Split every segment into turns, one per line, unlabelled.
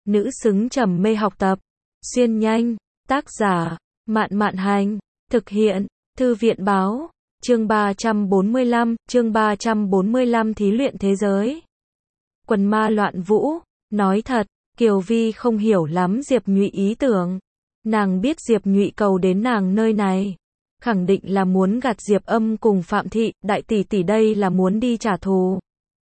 nữ xứng trầm mê học tập. Xuyên nhanh, tác giả, Mạn Mạn Hành, thực hiện, Thư viện báo, chương 345, thí luyện thế giới. Quần ma loạn vũ, nói thật, Kiều Vi không hiểu lắm Diệp Nhụy ý tưởng. Nàng biết Diệp Nhụy cầu đến nàng nơi này, khẳng định là muốn gạt Diệp Âm cùng Phạm Thị, đại tỷ tỷ đây là muốn đi trả thù.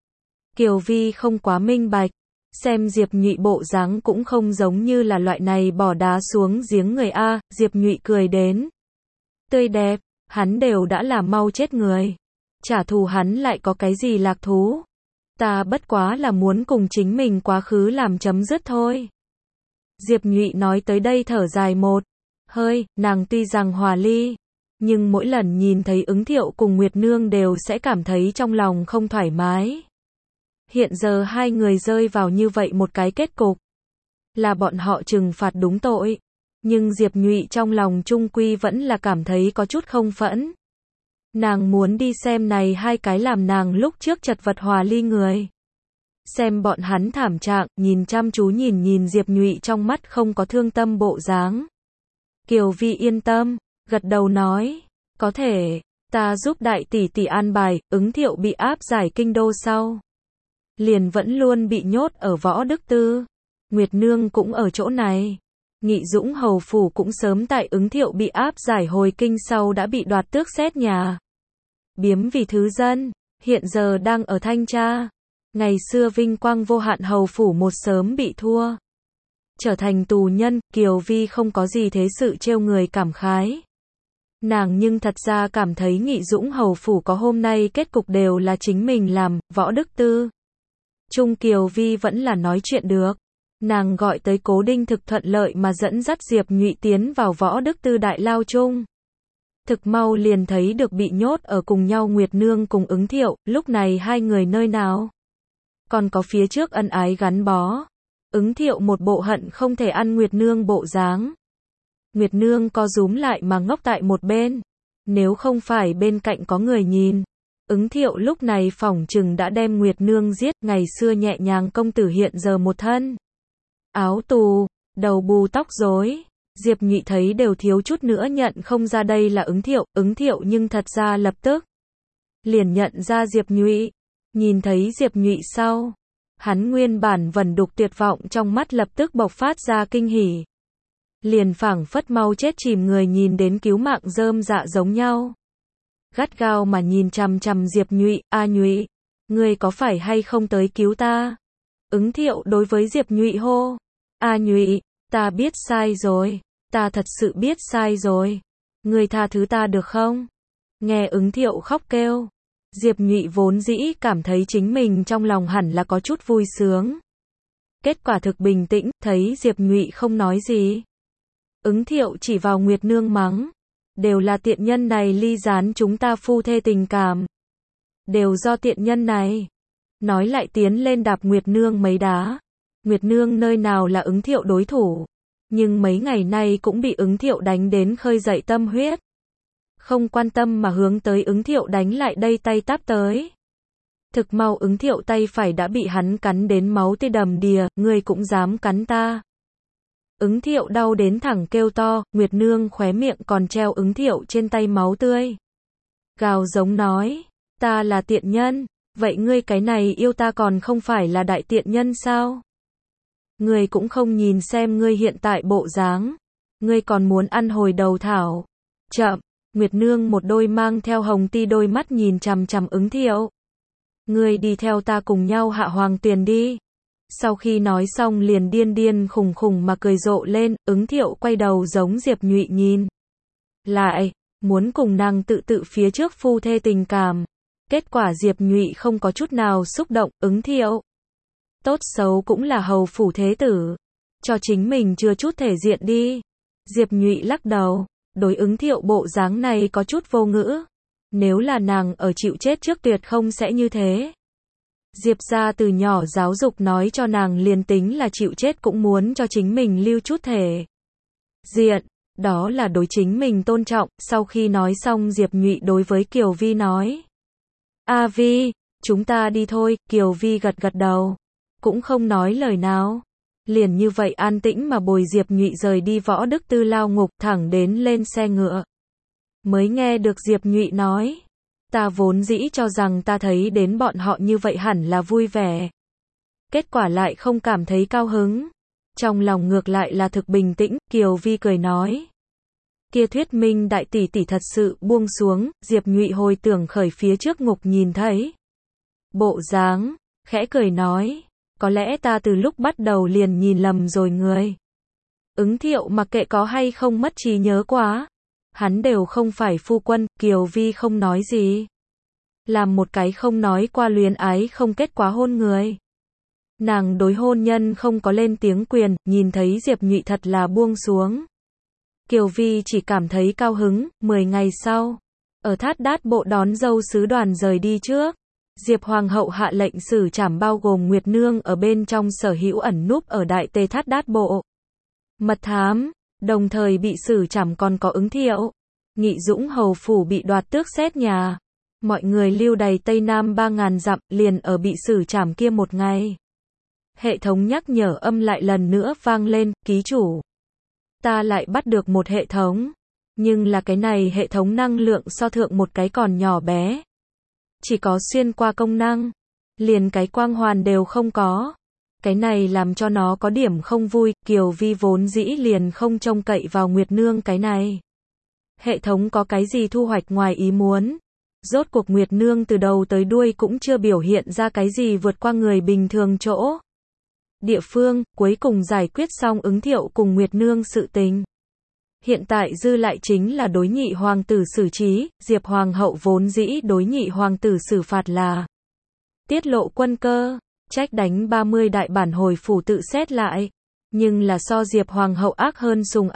Kiều Vi không quá minh bạch, xem Diệp Nhụy bộ dáng cũng không giống như là loại này bỏ đá xuống giếng người a. Diệp Nhụy cười đến tươi đẹp, hắn đều đã là mau chết người, trả thù hắn lại có cái gì lạc thú. Ta bất quá là muốn cùng chính mình quá khứ làm chấm dứt thôi. Diệp Nhụy nói tới đây thở dài một hơi, nàng tuy rằng hòa ly, nhưng mỗi lần nhìn thấy Ứng Thiệu cùng Nguyệt Nương đều sẽ cảm thấy trong lòng không thoải mái. Hiện giờ hai người rơi vào như vậy một cái kết cục, là bọn họ trừng phạt đúng tội, nhưng Diệp Nhụy trong lòng chung quy vẫn là cảm thấy có chút không phẫn. Nàng muốn đi xem này hai cái làm nàng lúc trước chật vật hòa ly người. Xem bọn hắn thảm trạng, nhìn chăm chú nhìn Diệp Nhụy trong mắt không có thương tâm bộ dáng. Kiều Vi yên tâm, gật đầu nói, có thể, ta giúp đại tỷ tỷ an bài. Ứng Thiệu bị áp giải kinh đô sau, liền vẫn luôn bị nhốt ở Võ Đức Tư. Nguyệt Nương cũng ở chỗ này. Nghị Dũng hầu phủ cũng sớm tại Ứng Thiệu bị áp giải hồi kinh sau đã bị đoạt tước xét nhà biếm vì thứ dân, hiện giờ đang ở thanh tra. Ngày xưa vinh quang vô hạn hầu phủ một sớm bị thua, trở thành tù nhân. Kiều Vi không có gì thế sự trêu người cảm khái. Nàng nhưng thật ra cảm thấy Nghị Dũng hầu phủ có hôm nay kết cục đều là chính mình làm. Võ Đức Tư Trung Kiều Vi vẫn là nói chuyện được. Nàng gọi tới Cố Đinh thực thuận lợi mà dẫn dắt Diệp Nhụy tiến vào Võ Đức Tư đại lao chung. Thực mau liền thấy được bị nhốt ở cùng nhau Nguyệt Nương cùng Ứng Thiệu. Lúc này hai người nơi nào còn có phía trước ân ái gắn bó. Ứng Thiệu một bộ hận không thể ăn Nguyệt Nương bộ dáng. Nguyệt Nương co rúm lại mà ngốc tại một bên. Nếu không phải bên cạnh có người nhìn, Ứng Thiệu lúc này phỏng chừng đã đem Nguyệt Nương giết. Ngày xưa nhẹ nhàng công tử hiện giờ một thân áo tù, đầu bù tóc rối. Diệp Nhụy thấy đều thiếu chút nữa nhận không ra đây là Ứng Thiệu. Ứng Thiệu nhưng thật ra lập tức liền nhận ra Diệp Nhụy. Nhìn thấy Diệp Nhụy sau, hắn nguyên bản vẩn đục tuyệt vọng trong mắt lập tức bộc phát ra kinh hỉ. Liền phảng phất mau chết chìm người nhìn đến cứu mạng rơm dạ giống nhau. Gắt gao mà nhìn chằm chằm Diệp Nhụy, a Nhụy, ngươi có phải hay không tới cứu ta? Ứng Thiệu đối với Diệp Nhụy hô, a Nhụy, ta biết sai rồi, ta thật sự biết sai rồi. Ngươi tha thứ ta được không? Nghe Ứng Thiệu khóc kêu, Diệp Nhụy vốn dĩ cảm thấy chính mình trong lòng hẳn là có chút vui sướng. Kết quả thực bình tĩnh, thấy Diệp Nhụy không nói gì. Ứng Thiệu chỉ vào Nguyệt Nương mắng, đều là tiện nhân này ly gián chúng ta phu thê tình cảm. Đều do tiện nhân này. Nói lại tiến lên đạp Nguyệt Nương mấy đá. Nguyệt Nương nơi nào là Ứng Thiệu đối thủ, nhưng mấy ngày nay cũng bị Ứng Thiệu đánh đến khơi dậy tâm huyết. Không quan tâm mà hướng tới Ứng Thiệu đánh lại đây, tay táp tới. Thực mau Ứng Thiệu tay phải đã bị hắn cắn đến máu tươi đầm đìa. Ngươi cũng dám cắn ta? Ứng Thiệu đau đến thẳng kêu to. Nguyệt Nương khóe miệng còn treo Ứng Thiệu trên tay máu tươi, gào giống nói, ta là tiện nhân, vậy ngươi cái này yêu ta còn không phải là đại tiện nhân sao? Ngươi cũng không nhìn xem ngươi hiện tại bộ dáng, ngươi còn muốn ăn hồi đầu thảo. Chậm. Nguyệt Nương một đôi mang theo hồng ti đôi mắt nhìn chằm chằm Ứng Thiệu. Ngươi đi theo ta cùng nhau hạ hoàng tuyền đi. Sau khi nói xong liền điên điên khùng khùng mà cười rộ lên. Ứng Thiệu quay đầu giống Diệp Nhụy nhìn lại, muốn cùng nàng tự phía trước phu thê tình cảm. Kết quả Diệp Nhụy không có chút nào xúc động. Ứng Thiệu tốt xấu cũng là hầu phủ thế tử, cho chính mình chưa chút thể diện đi. Diệp Nhụy lắc đầu, đối Ứng Thiệu bộ dáng này có chút vô ngữ. Nếu là nàng ở chịu chết trước tuyệt không sẽ như thế. Diệp gia từ nhỏ giáo dục nói cho nàng liền tính là chịu chết cũng muốn cho chính mình lưu chút thể diện, đó là đối chính mình tôn trọng. Sau khi nói xong Diệp Nhụy đối với Kiều Vi nói, A Vi, chúng ta đi thôi. Kiều Vi gật gật đầu, cũng không nói lời nào. Liền như vậy an tĩnh mà bồi Diệp Nhụy rời đi Võ Đức Tư lao ngục thẳng đến lên xe ngựa. Mới nghe được Diệp Nhụy nói, ta vốn dĩ cho rằng ta thấy đến bọn họ như vậy hẳn là vui vẻ. Kết quả lại không cảm thấy cao hứng. Trong lòng ngược lại là thực bình tĩnh, Kiều Vi cười nói. Kia thuyết minh đại tỷ tỷ thật sự buông xuống, Diệp Nhụy hồi tưởng khởi phía trước ngục nhìn thấy. Bộ dáng, khẽ cười nói, có lẽ ta từ lúc bắt đầu liền nhìn lầm rồi người. Ứng Thiệu mặc kệ có hay không mất trí nhớ quá. Hắn đều không phải phu quân, Kiều Vi không nói gì. Làm một cái không nói qua luyến ái không kết quá hôn người. Nàng đối hôn nhân không có lên tiếng quyền, nhìn thấy Diệp Nhụy thật là buông xuống. Kiều Vi chỉ cảm thấy cao hứng. 10 ngày sau, ở Thát Đát Bộ đón dâu sứ đoàn rời đi trước, Diệp Hoàng hậu hạ lệnh xử trảm bao gồm Nguyệt Nương ở bên trong sở hữu ẩn núp ở Đại Tề Thát Đát Bộ. Mật thám, đồng thời bị xử trảm còn có Ứng Thiệu. Nghị Dũng hầu phủ bị đoạt tước xét nhà. Mọi người lưu đày Tây Nam 3000 dặm liền ở bị xử trảm kia một ngày. Hệ thống nhắc nhở âm lại lần nữa vang lên, ký chủ. Ta lại bắt được một hệ thống. Nhưng là cái này hệ thống năng lượng so thượng một cái còn nhỏ bé. Chỉ có xuyên qua công năng. Liền cái quang hoàn đều không có. Cái này làm cho nó có điểm không vui, Kiều Vi vốn dĩ liền không trông cậy vào Nguyệt Nương cái này. Hệ thống có cái gì thu hoạch ngoài ý muốn. Rốt cuộc Nguyệt Nương từ đầu tới đuôi cũng chưa biểu hiện ra cái gì vượt qua người bình thường chỗ. Địa phương, cuối cùng giải quyết xong Ứng Thiệu cùng Nguyệt Nương sự tình. Hiện tại dư lại chính là đối nhị hoàng tử xử trí, Diệp Hoàng hậu vốn dĩ đối nhị hoàng tử xử phạt là tiết lộ quân cơ, trách đánh 30 đại bản hồi phủ tự xét lại. Nhưng là so Diệp Hoàng hậu ác hơn Sùng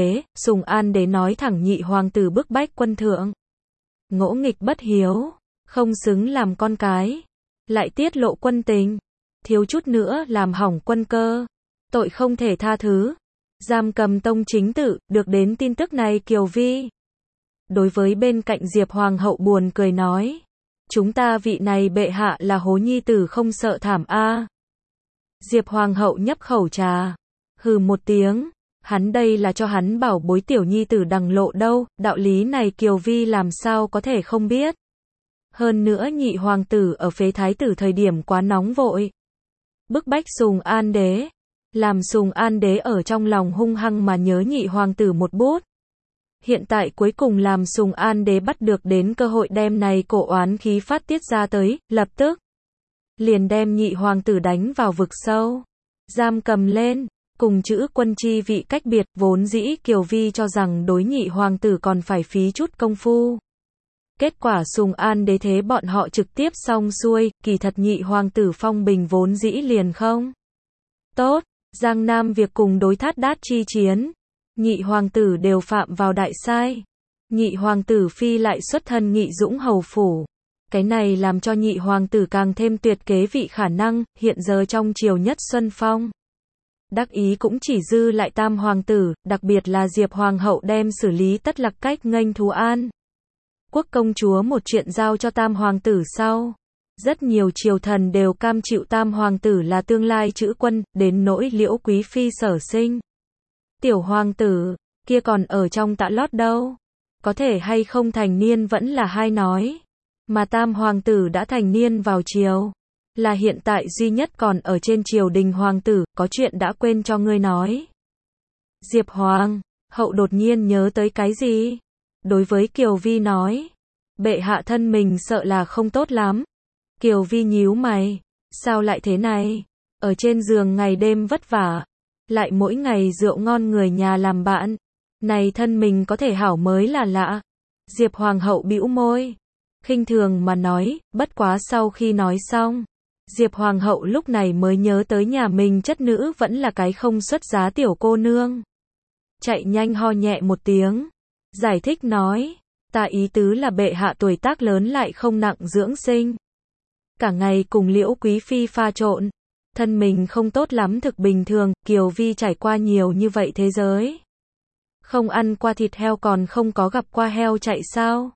An Đế nói thẳng nhị hoàng tử bức bách quân thượng. Ngỗ nghịch bất hiếu, không xứng làm con cái, lại tiết lộ quân tình, thiếu chút nữa làm hỏng quân cơ, tội không thể tha thứ. Giam cầm tông chính tử, được đến tin tức này Kiều Vi. Đối với bên cạnh Diệp Hoàng hậu buồn cười nói. Chúng ta vị này bệ hạ là hố nhi tử không sợ thảm a. Diệp Hoàng hậu nhấp khẩu trà. Hừ một tiếng. Hắn đây là cho hắn bảo bối tiểu nhi tử đằng lộ đâu, đạo lý này Kiều Vi làm sao có thể không biết. Hơn nữa nhị hoàng tử ở phế thái tử thời điểm quá nóng vội. Bức bách Sùng An Đế. Làm Sùng An Đế ở trong lòng hung hăng mà nhớ nhị hoàng tử một bút. Hiện tại cuối cùng làm Sùng An Đế bắt được đến cơ hội đem này cổ oán khí phát tiết ra tới, lập tức. Liền đem nhị hoàng tử đánh vào vực sâu. Giam cầm lên, cùng chữ quân chi vị cách biệt, vốn dĩ Kiều Vi cho rằng đối nhị hoàng tử còn phải phí chút công phu. Kết quả Sùng An Đế thế bọn họ trực tiếp xong xuôi, kỳ thật nhị hoàng tử phong bình vốn dĩ liền không. Tốt. Giang Nam việc cùng đối Thát Đát chi chiến, nhị hoàng tử đều phạm vào đại sai. Nhị hoàng tử phi lại xuất thân Nghị Dũng hầu phủ. Cái này làm cho nhị hoàng tử càng thêm tuyệt kế vị khả năng, hiện giờ trong triều nhất xuân phong. Đắc ý cũng chỉ dư lại tam hoàng tử, đặc biệt là Diệp Hoàng hậu đem xử lý tất lạc cách nghênh thú an. Quốc công chúa một chuyện giao cho tam hoàng tử sau. Rất nhiều triều thần đều cam chịu tam hoàng tử là tương lai chữ quân, đến nỗi Liễu Quý Phi sở sinh. Tiểu hoàng tử, kia còn ở trong tạ lót đâu. Có thể hay không thành niên vẫn là hai nói. Mà tam hoàng tử đã thành niên vào triều. Là hiện tại duy nhất còn ở trên triều đình hoàng tử, có chuyện đã quên cho ngươi nói. Diệp Hoàng hậu đột nhiên nhớ tới cái gì? Đối với Kiều Vi nói. Bệ hạ thân mình sợ là không tốt lắm. Kiều Vi nhíu mày, sao lại thế này? Ở trên giường ngày đêm vất vả, lại mỗi ngày rượu ngon người nhà làm bạn, này thân mình có thể hảo mới là lạ. Diệp Hoàng hậu bĩu môi, khinh thường mà nói, bất quá sau khi nói xong, Diệp Hoàng hậu lúc này mới nhớ tới nhà mình chất nữ vẫn là cái không xuất giá tiểu cô nương. Chạy nhanh ho nhẹ một tiếng, giải thích nói, ta ý tứ là bệ hạ tuổi tác lớn lại không nặng dưỡng sinh. Cả ngày cùng Liễu Quý Phi pha trộn, thân mình không tốt lắm thực bình thường, Kiều Vi trải qua nhiều như vậy thế giới. Không ăn qua thịt heo còn không có gặp qua heo chạy sao.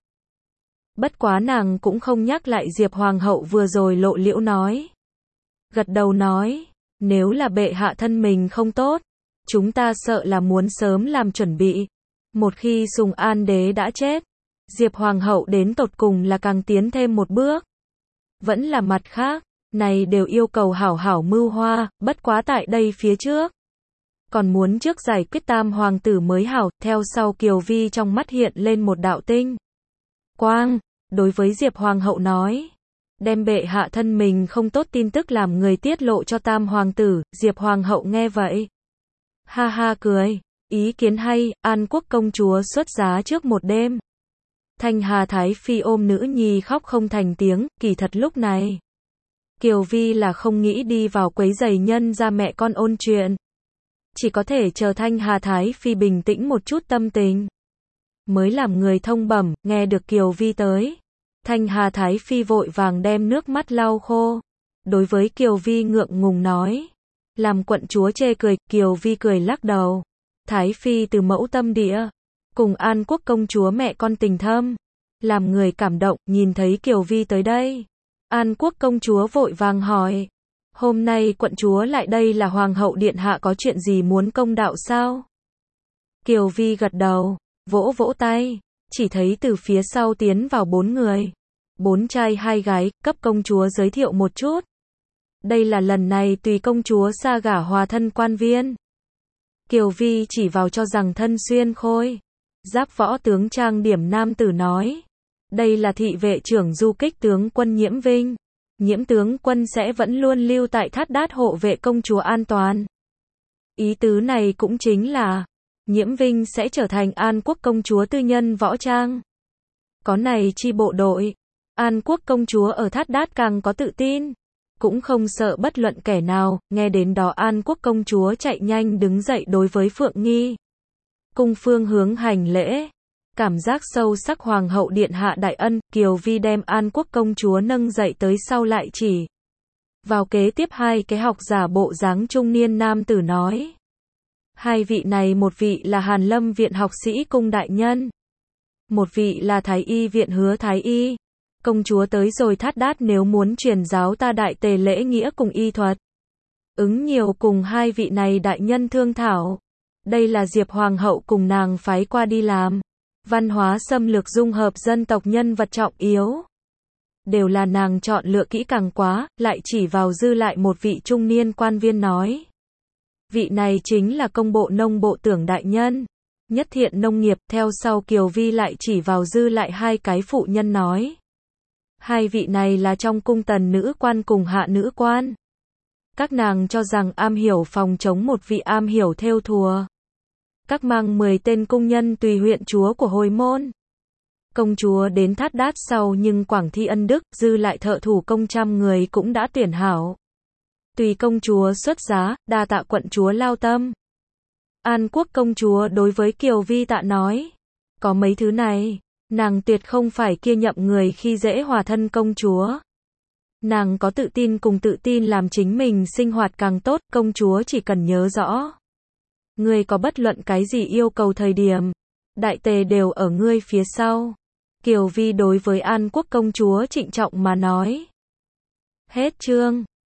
Bất quá nàng cũng không nhắc lại Diệp Hoàng hậu vừa rồi lộ liễu nói. Gật đầu nói, Nếu là bệ hạ thân mình không tốt, chúng ta sợ là muốn sớm làm chuẩn bị. Một khi Sùng An đế đã chết, Diệp Hoàng hậu đến tột cùng là càng tiến thêm một bước. Vẫn là mặt khác, này đều yêu cầu hảo hảo mưu hoa, bất quá tại đây phía trước. Còn muốn trước giải quyết tam hoàng tử mới hảo, theo sau Kiều Vi trong mắt hiện lên một đạo tinh quang, đối với Diệp Hoàng hậu nói. Đem bệ hạ thân mình không tốt tin tức làm người tiết lộ cho tam hoàng tử, Diệp Hoàng hậu nghe vậy. Ha ha cười, ý kiến hay, An Quốc công chúa xuất giá trước một đêm. Thanh Hà Thái Phi ôm nữ nhi khóc không thành tiếng, kỳ thật lúc này. Kiều Vi là không nghĩ đi vào quấy rầy nhân ra mẹ con ôn chuyện. Chỉ có thể chờ Thanh Hà Thái Phi bình tĩnh một chút tâm tình. Mới làm người thông bẩm, nghe được Kiều Vi tới. Thanh Hà Thái Phi vội vàng đem nước mắt lau khô. Đối với Kiều Vi ngượng ngùng nói. Làm quận chúa chê cười, Kiều Vi cười lắc đầu. Thái Phi từ mẫu tâm địa. Cùng An Quốc công chúa mẹ con tình thâm. Làm người cảm động, nhìn thấy Kiều Vi tới đây. An Quốc công chúa vội vàng hỏi. Hôm nay quận chúa lại đây là hoàng hậu điện hạ có chuyện gì muốn công đạo sao? Kiều Vi gật đầu, vỗ vỗ tay. Chỉ thấy từ phía sau tiến vào 4 người. 4 trai 2 gái, cấp công chúa giới thiệu một chút. Đây là lần này tùy công chúa xa gả hòa thân quan viên. Kiều Vi chỉ vào cho rằng thân xuyên khôi. Giáp võ tướng trang điểm nam tử nói. Đây là thị vệ trưởng du kích tướng quân Nhiễm Vinh. Nhiễm tướng quân sẽ vẫn luôn lưu tại Thát Đát hộ vệ công chúa an toàn. Ý tứ này cũng chính là, Nhiễm Vinh sẽ trở thành An Quốc công chúa tư nhân võ trang. Có này chi bộ đội, An Quốc công chúa ở Thát Đát càng có tự tin. Cũng không sợ bất luận kẻ nào, nghe đến đó An Quốc công chúa chạy nhanh đứng dậy đối với Phượng Nghi. Cung phương hướng hành lễ. Cảm giác sâu sắc hoàng hậu điện hạ đại ân, Kiều Vi đem An Quốc công chúa nâng dậy tới sau lại chỉ. Vào kế tiếp 2 cái học giả bộ dáng trung niên nam tử nói. 2 vị này, một vị là Hàn Lâm viện học sĩ cung đại nhân. Một vị là Thái y viện Hứa Thái y. Công chúa tới rồi Thát Đát nếu muốn truyền giáo ta đại tề lễ nghĩa cùng y thuật. Ứng nhiều cùng 2 vị này đại nhân thương thảo. Đây là Diệp Hoàng hậu cùng nàng phái qua đi làm. Văn hóa xâm lược dung hợp dân tộc nhân vật trọng yếu. Đều là nàng chọn lựa kỹ càng quá, lại chỉ vào dư lại một vị trung niên quan viên nói. Vị này chính là công bộ nông bộ tưởng đại nhân. Nhất thiện nông nghiệp, theo sau Kiều Vi lại chỉ vào dư lại 2 cái phụ nhân nói. 2 vị này là trong cung tần nữ quan cùng hạ nữ quan. Các nàng cho rằng am hiểu phòng chống một vị am hiểu thêu thùa. Các mang 10 tên cung nhân tùy huyện chúa của hồi môn. Công chúa đến Thát Đát sau nhưng Quảng Thi ân đức, dư lại thợ thủ công trăm người cũng đã tuyển hảo. Tùy công chúa xuất giá, đa tạ quận chúa lao tâm. An Quốc công chúa đối với Kiều Vi tạ nói. Có mấy thứ này, nàng tuyệt không phải kia nhậm người khi dễ hòa thân công chúa. Nàng có tự tin cùng tự tin làm chính mình sinh hoạt càng tốt, công chúa chỉ cần nhớ rõ. Ngươi có bất luận cái gì yêu cầu thời điểm, đại tề đều ở ngươi phía sau. Kiều Vi đối với An Quốc công chúa trịnh trọng mà nói. Hết chương.